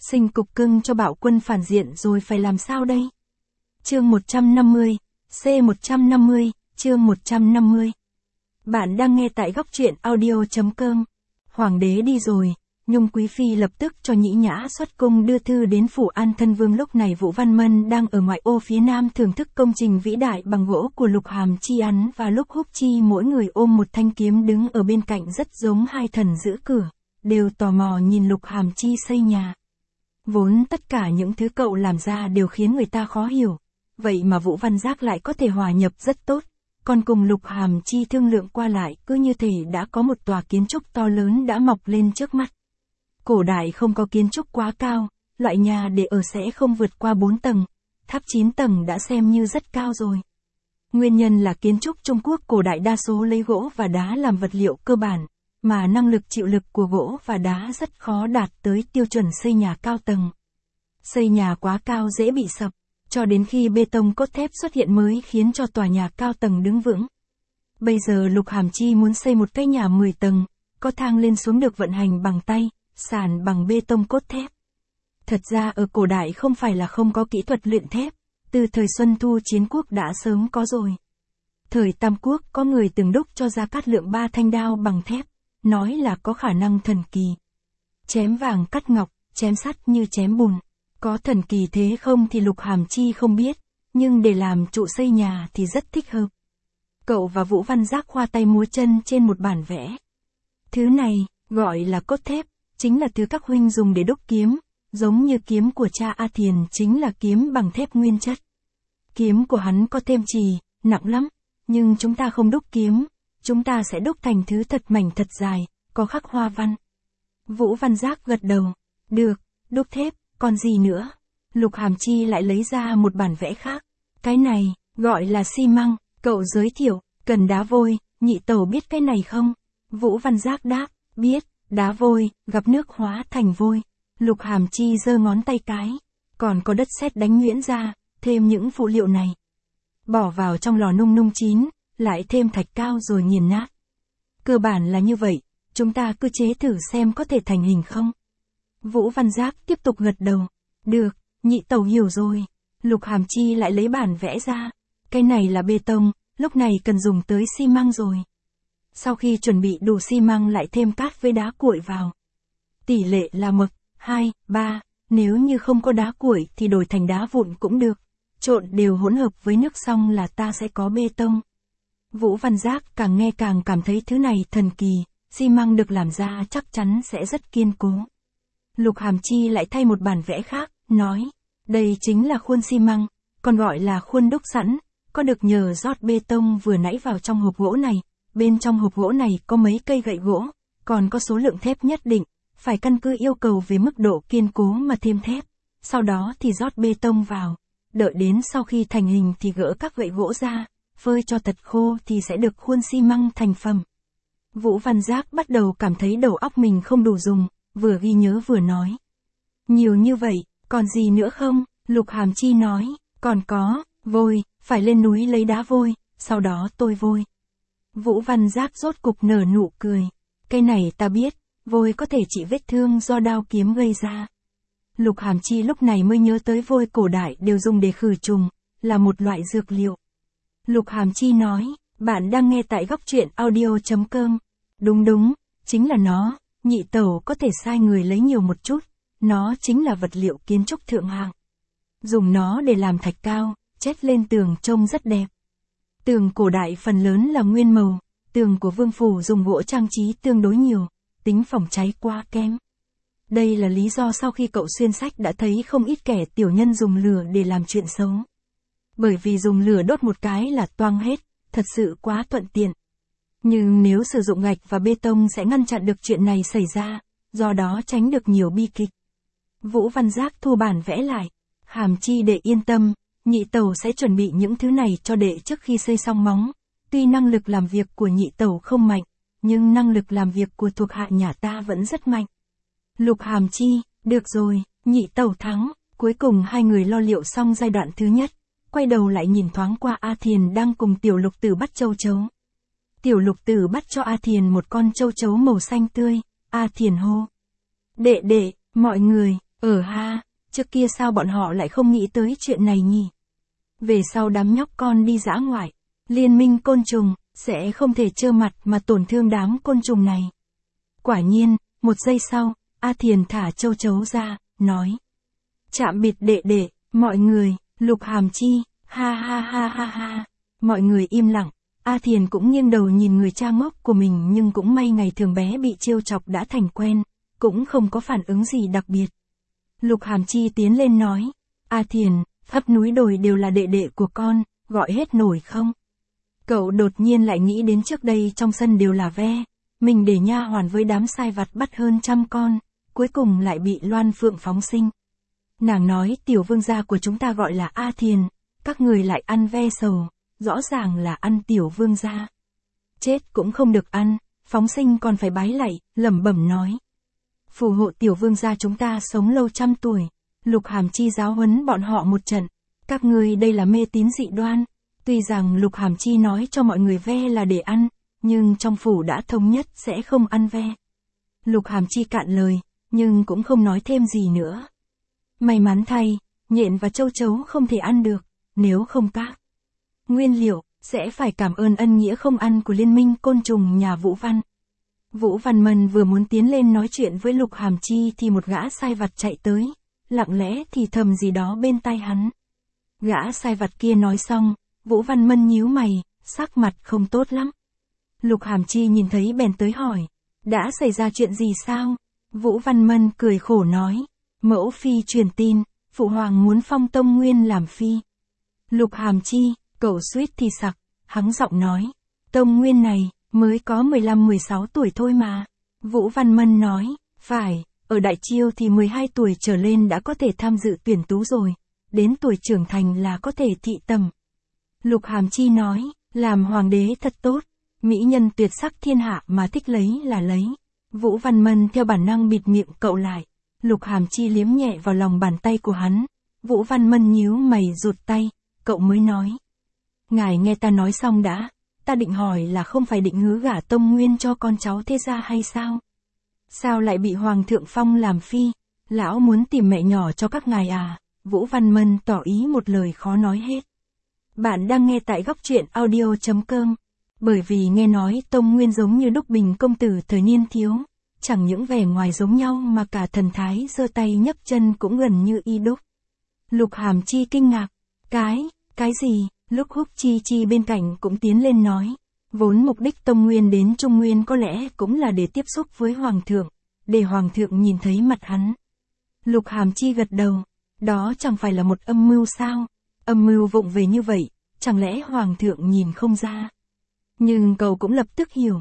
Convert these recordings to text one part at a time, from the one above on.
Sinh cục cưng cho Bạo Quân phản diện rồi phải làm sao đây? Chương 150, C150, chương 150. Bạn đang nghe tại góc truyện audio.com. Hoàng đế đi rồi, Nhung Quý Phi lập tức cho Nhĩ Nhã xuất cung đưa thư đến phủ An Thân Vương. Lúc này Vũ Văn Mân đang ở ngoại ô phía nam thưởng thức công trình vĩ đại bằng gỗ của Lục Hàm Chi Án và Lúc Húc Chi mỗi người ôm một thanh kiếm đứng ở bên cạnh rất giống hai thần giữ cửa, đều tò mò nhìn Lục Hàm Chi xây nhà. Vốn tất cả những thứ cậu làm ra đều khiến người ta khó hiểu, vậy mà Vũ Văn Giác lại có thể hòa nhập rất tốt, còn cùng Lục Hàm Chi thương lượng qua lại cứ như thể đã có một tòa kiến trúc to lớn đã mọc lên trước mắt. Cổ đại không có kiến trúc quá cao, loại nhà để ở sẽ không vượt qua 4 tầng, tháp 9 tầng đã xem như rất cao rồi. Nguyên nhân là kiến trúc Trung Quốc cổ đại đa số lấy gỗ và đá làm vật liệu cơ bản, mà năng lực chịu lực của gỗ và đá rất khó đạt tới tiêu chuẩn xây nhà cao tầng. Xây nhà quá cao dễ bị sập, cho đến khi bê tông cốt thép xuất hiện mới khiến cho tòa nhà cao tầng đứng vững. Bây giờ Lục Hàm Chi muốn xây một cái nhà 10 tầng, có thang lên xuống được vận hành bằng tay, sàn bằng bê tông cốt thép. Thật ra ở cổ đại không phải là không có kỹ thuật luyện thép, từ thời Xuân Thu Chiến Quốc đã sớm có rồi. Thời Tam Quốc có người từng đúc cho Gia Cát Lượng 3 thanh đao bằng thép, nói là có khả năng thần kỳ. Chém vàng cắt ngọc, chém sắt như chém bùn. Có thần kỳ thế không thì Lục Hàm Chi không biết, nhưng để làm trụ xây nhà thì rất thích hợp. Cậu và Vũ Văn Giác khoa tay múa chân trên một bản vẽ. Thứ này, gọi là cốt thép, chính là thứ các huynh dùng để đúc kiếm, giống như kiếm của cha A Thiền chính là kiếm bằng thép nguyên chất. Kiếm của hắn có thêm chì, nặng lắm, nhưng chúng ta không đúc kiếm, chúng ta sẽ đúc thành thứ thật mảnh thật dài, có khắc hoa văn. Vũ Văn Giác gật đầu, được, đúc thép, còn gì nữa? Lục Hàm Chi lại lấy ra một bản vẽ khác. Cái này, gọi là xi măng, cậu giới thiệu, cần đá vôi, nhị tẩu biết cái này không? Vũ Văn Giác đáp, biết, đá vôi, gặp nước hóa thành vôi. Lục Hàm Chi giơ ngón tay cái, còn có đất sét đánh nhuyễn ra, thêm những phụ liệu này. Bỏ vào trong lò nung nung chín, lại thêm thạch cao rồi nghiền nát. Cơ bản là như vậy, chúng ta cứ chế thử xem có thể thành hình không? Vũ Văn Giác tiếp tục gật đầu. Được, nhị tẩu hiểu rồi. Lục Hàm Chi lại lấy bản vẽ ra. Cái này là bê tông, lúc này cần dùng tới xi măng rồi. Sau khi chuẩn bị đủ xi măng lại thêm cát với đá cuội vào. Tỷ lệ là 1:2:3, nếu như không có đá cuội thì đổi thành đá vụn cũng được. Trộn đều hỗn hợp với nước xong là ta sẽ có bê tông. Vũ Văn Giác càng nghe càng cảm thấy thứ này thần kỳ, xi măng được làm ra chắc chắn sẽ rất kiên cố. Lục Hàm Chi lại thay một bản vẽ khác, nói, đây chính là khuôn xi măng, còn gọi là khuôn đúc sẵn, có được nhờ rót bê tông vừa nãy vào trong hộp gỗ này, bên trong hộp gỗ này có mấy cây gậy gỗ, còn có số lượng thép nhất định, phải căn cứ yêu cầu về mức độ kiên cố mà thêm thép, sau đó thì rót bê tông vào, đợi đến sau khi thành hình thì gỡ các gậy gỗ ra, phơi cho thật khô thì sẽ được khuôn xi măng thành phẩm. Vũ Văn Giác bắt đầu cảm thấy đầu óc mình không đủ dùng, vừa ghi nhớ vừa nói. Nhiều như vậy, còn gì nữa không? Lục Hàm Chi nói, còn có, vôi, phải lên núi lấy đá vôi, sau đó tôi vôi. Vũ Văn Giác rốt cục nở nụ cười. Cái này ta biết, vôi có thể trị vết thương do đao kiếm gây ra. Lục Hàm Chi lúc này mới nhớ tới vôi cổ đại đều dùng để khử trùng, là một loại dược liệu. Lục Hàm Chi nói, bạn đang nghe tại góc truyện audio.com. Đúng, chính là nó, nhị tẩu có thể sai người lấy nhiều một chút, nó chính là vật liệu kiến trúc thượng hạng. Dùng nó để làm thạch cao, chét lên tường trông rất đẹp. Tường cổ đại phần lớn là nguyên màu, tường của vương phủ dùng gỗ trang trí tương đối nhiều, tính phòng cháy quá kém. Đây là lý do sau khi cậu xuyên sách đã thấy không ít kẻ tiểu nhân dùng lửa để làm chuyện xấu. Bởi vì dùng lửa đốt một cái là toang hết, thật sự quá thuận tiện. Nhưng nếu sử dụng gạch và bê tông sẽ ngăn chặn được chuyện này xảy ra, do đó tránh được nhiều bi kịch. Vũ Văn Giác thu bản vẽ lại. Hàm Chi đệ yên tâm, nhị tẩu sẽ chuẩn bị những thứ này cho đệ trước khi xây xong móng. Tuy năng lực làm việc của nhị tẩu không mạnh, nhưng năng lực làm việc của thuộc hạ nhà ta vẫn rất mạnh. Lục Hàm Chi, được rồi, nhị tẩu thắng. Cuối cùng hai người lo liệu xong giai đoạn thứ nhất, quay đầu lại nhìn thoáng qua A Thiền đang cùng Tiểu Lục Tử bắt châu chấu. Tiểu Lục Tử bắt cho A Thiền một con châu chấu màu xanh tươi, A Thiền hô. Đệ, mọi người, Ha, trước kia sao bọn họ lại không nghĩ tới chuyện này nhỉ? Về sau đám nhóc con đi dã ngoại, liên minh côn trùng, sẽ không thể trơ mặt mà tổn thương đám côn trùng này. Quả nhiên, một giây sau, A Thiền thả châu chấu ra, nói. Chạm biệt đệ đệ, mọi người, Lục Hàm Chi, ha ha ha ha ha. Mọi người im lặng, A Thiền cũng nghiêng đầu nhìn người cha ngốc của mình nhưng cũng may ngày thường bé bị trêu chọc đã thành quen, cũng không có phản ứng gì đặc biệt. Lục Hàm Chi tiến lên nói, A Thiền, khắp núi đồi đều là đệ đệ của con, gọi hết nổi không? Cậu đột nhiên lại nghĩ đến trước đây trong sân đều là ve, mình để nha hoàn với đám sai vặt bắt hơn 100 con, cuối cùng lại bị Loan Phượng phóng sinh. Nàng nói tiểu vương gia của chúng ta gọi là A Thiền, các người lại ăn ve sầu, rõ ràng là ăn tiểu vương gia. Chết cũng không được ăn, phóng sinh còn phải bái lạy, lẩm bẩm nói. Phù hộ tiểu vương gia chúng ta sống lâu 100 tuổi, Lục Hàm Chi giáo huấn bọn họ một trận, các người đây là mê tín dị đoan. Tuy rằng Lục Hàm Chi nói cho mọi người ve là để ăn, nhưng trong phủ đã thống nhất sẽ không ăn ve. Lục Hàm Chi cạn lời, nhưng cũng không nói thêm gì nữa. May mắn thay, nhện và châu chấu không thể ăn được, nếu không các nguyên liệu, sẽ phải cảm ơn ân nghĩa không ăn của liên minh côn trùng nhà Vũ Văn. Vũ Văn Mân vừa muốn tiến lên nói chuyện với Lục Hàm Chi thì một gã sai vặt chạy tới, lặng lẽ thì thầm gì đó bên tai hắn. Gã sai vặt kia nói xong, Vũ Văn Mân nhíu mày, sắc mặt không tốt lắm. Lục Hàm Chi nhìn thấy bèn tới hỏi, đã xảy ra chuyện gì sao? Vũ Văn Mân cười khổ nói, mẫu phi truyền tin, phụ hoàng muốn phong Tông Nguyên làm phi. Lục Hàm Chi, cậu suýt thì sặc, hắng giọng nói, Tông Nguyên này, mới có 15-16 tuổi thôi mà. Vũ Văn Mân nói, phải, ở Đại Chiêu thì 12 tuổi trở lên đã có thể tham dự tuyển tú rồi, đến tuổi trưởng thành là có thể thị tầm. Lục Hàm Chi nói, làm hoàng đế thật tốt, mỹ nhân tuyệt sắc thiên hạ mà thích lấy là lấy. Vũ Văn Mân theo bản năng bịt miệng cậu lại. Lục Hàm Chi liếm nhẹ vào lòng bàn tay của hắn. Vũ Văn Mân nhíu mày rụt tay, cậu mới nói. Ngài nghe ta nói xong đã, ta định hỏi là không phải định hứa gả Tông Nguyên cho con cháu thế gia hay sao? Sao lại bị Hoàng thượng phong làm phi? Lão muốn tìm mẹ nhỏ cho các ngài à? Vũ Văn Mân tỏ ý một lời khó nói hết. Bạn đang nghe tại góc truyện audio.com. Bởi vì nghe nói Tông Nguyên giống như Đúc Bình công tử thời niên thiếu, chẳng những vẻ ngoài giống nhau mà cả thần thái giơ tay nhấc chân cũng gần như y đúc. Lục Hàm Chi kinh ngạc, cái gì? Lúc Húc Chi Chi bên cạnh cũng tiến lên nói, vốn mục đích Tông Nguyên đến Trung Nguyên có lẽ cũng là để tiếp xúc với Hoàng thượng, để Hoàng thượng nhìn thấy mặt hắn. Lục Hàm Chi gật đầu, đó chẳng phải là một âm mưu sao? Âm mưu vụng về như vậy, chẳng lẽ Hoàng thượng nhìn không ra? Nhưng cậu cũng lập tức hiểu,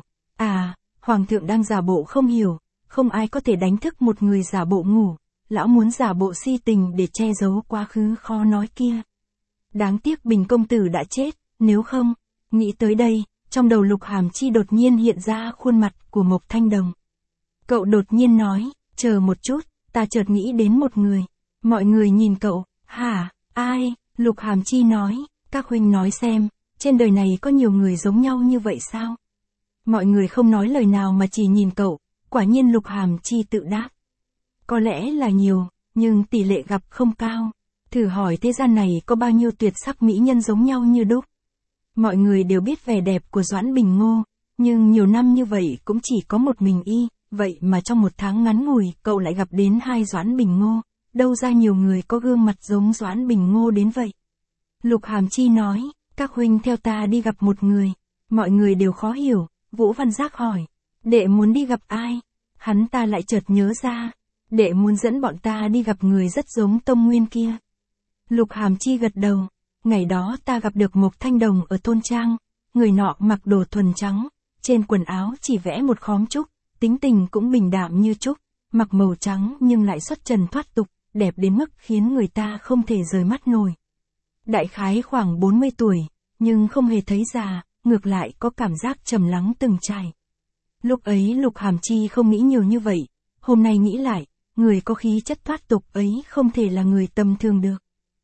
Hoàng thượng đang giả bộ không hiểu, không ai có thể đánh thức một người giả bộ ngủ, lão muốn giả bộ si tình để che giấu quá khứ khó nói kia. Đáng tiếc Bình công tử đã chết, nếu không, nghĩ tới đây, trong đầu Lục Hàm Chi đột nhiên hiện ra khuôn mặt của Mộc Thanh Đồng. Cậu đột nhiên nói, chờ một chút, ta chợt nghĩ đến một người. Mọi người nhìn cậu, hả, ai? Lục Hàm Chi nói, các huynh nói xem, trên đời này có nhiều người giống nhau như vậy sao? Mọi người không nói lời nào mà chỉ nhìn cậu, quả nhiên Lục Hàm Chi tự đáp. Có lẽ là nhiều, nhưng tỷ lệ gặp không cao. Thử hỏi thế gian này có bao nhiêu tuyệt sắc mỹ nhân giống nhau như đúc. Mọi người đều biết vẻ đẹp của Doãn Bình Ngô, nhưng nhiều năm như vậy cũng chỉ có một mình y, vậy mà trong một tháng ngắn ngủi cậu lại gặp đến 2 Doãn Bình Ngô, đâu ra nhiều người có gương mặt giống Doãn Bình Ngô đến vậy. Lục Hàm Chi nói, các huynh theo ta đi gặp một người. Mọi người đều khó hiểu, Vũ Văn Giác hỏi, đệ muốn đi gặp ai? Hắn ta lại chợt nhớ ra, đệ muốn dẫn bọn ta đi gặp người rất giống Tông Nguyên kia. Lục Hàm Chi gật đầu, ngày đó ta gặp được Mộc Thanh Đồng ở thôn trang, người nọ mặc đồ thuần trắng, trên quần áo chỉ vẽ một khóm trúc, tính tình cũng bình đạm như trúc, mặc màu trắng nhưng lại xuất trần thoát tục, đẹp đến mức khiến người ta không thể rời mắt nổi. Đại khái khoảng 40 tuổi, nhưng không hề thấy già, ngược lại có cảm giác trầm lắng từng trải. Lúc ấy Lục Hàm Chi không nghĩ nhiều như vậy, hôm nay nghĩ lại, người có khí chất thoát tục ấy không thể là người tầm thường được.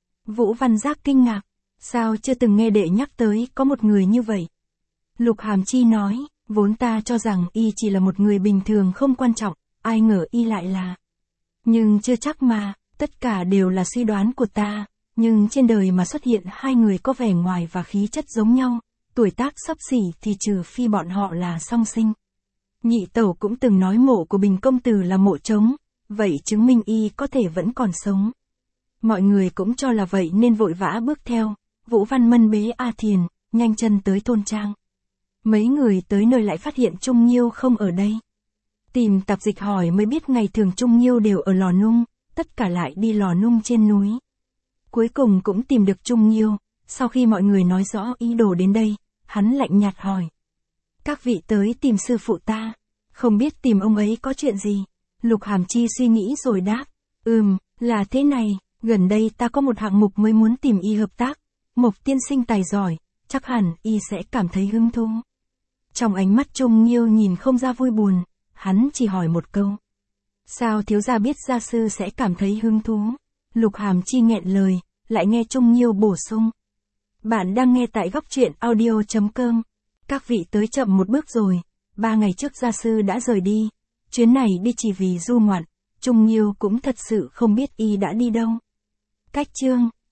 Vũ Văn Giác kinh ngạc, sao chưa từng nghe đệ nhắc tới có một người như vậy? Lục Hàm Chi nói, vốn ta cho rằng y chỉ là một người bình thường không quan trọng, ai ngờ y lại là Nhưng chưa chắc mà, tất cả đều là suy đoán của ta, nhưng trên đời mà xuất hiện hai người có vẻ ngoài và khí chất giống nhau, tuổi tác xấp xỉ thì trừ phi bọn họ là song sinh. Nhị tẩu cũng từng nói mộ của Bình công tử là mộ trống, vậy chứng minh y có thể vẫn còn sống. Mọi người cũng cho là vậy nên vội vã bước theo, Vũ Văn Mân bế A Thiền, nhanh chân tới thôn trang. Mấy người tới nơi lại phát hiện Trung Nhiêu không ở đây. Tìm tạp dịch hỏi mới biết ngày thường Trung Nhiêu đều ở lò nung, tất cả lại đi lò nung trên núi. Cuối cùng cũng tìm được Trung Nhiêu, sau khi mọi người nói rõ ý đồ đến đây, hắn lạnh nhạt hỏi. Các vị tới tìm sư phụ ta, không biết tìm ông ấy có chuyện gì? Lục Hàm Chi suy nghĩ rồi đáp, là thế này, gần đây ta có một hạng mục mới muốn tìm y hợp tác, Mộc tiên sinh tài giỏi, chắc hẳn y sẽ cảm thấy hứng thú. Trong ánh mắt Trung Nhiêu nhìn không ra vui buồn, hắn chỉ hỏi một câu. Sao thiếu gia biết gia sư sẽ cảm thấy hứng thú? Lục Hàm Chi nghẹn lời, lại nghe Trung Nhiêu bổ sung. Bạn đang nghe tại góc truyện audio.com. Các vị tới chậm một bước rồi, 3 ngày trước gia sư đã rời đi, chuyến này đi chỉ vì du ngoạn, Trung Nhiêu cũng thật sự không biết y đã đi đâu. Cách chương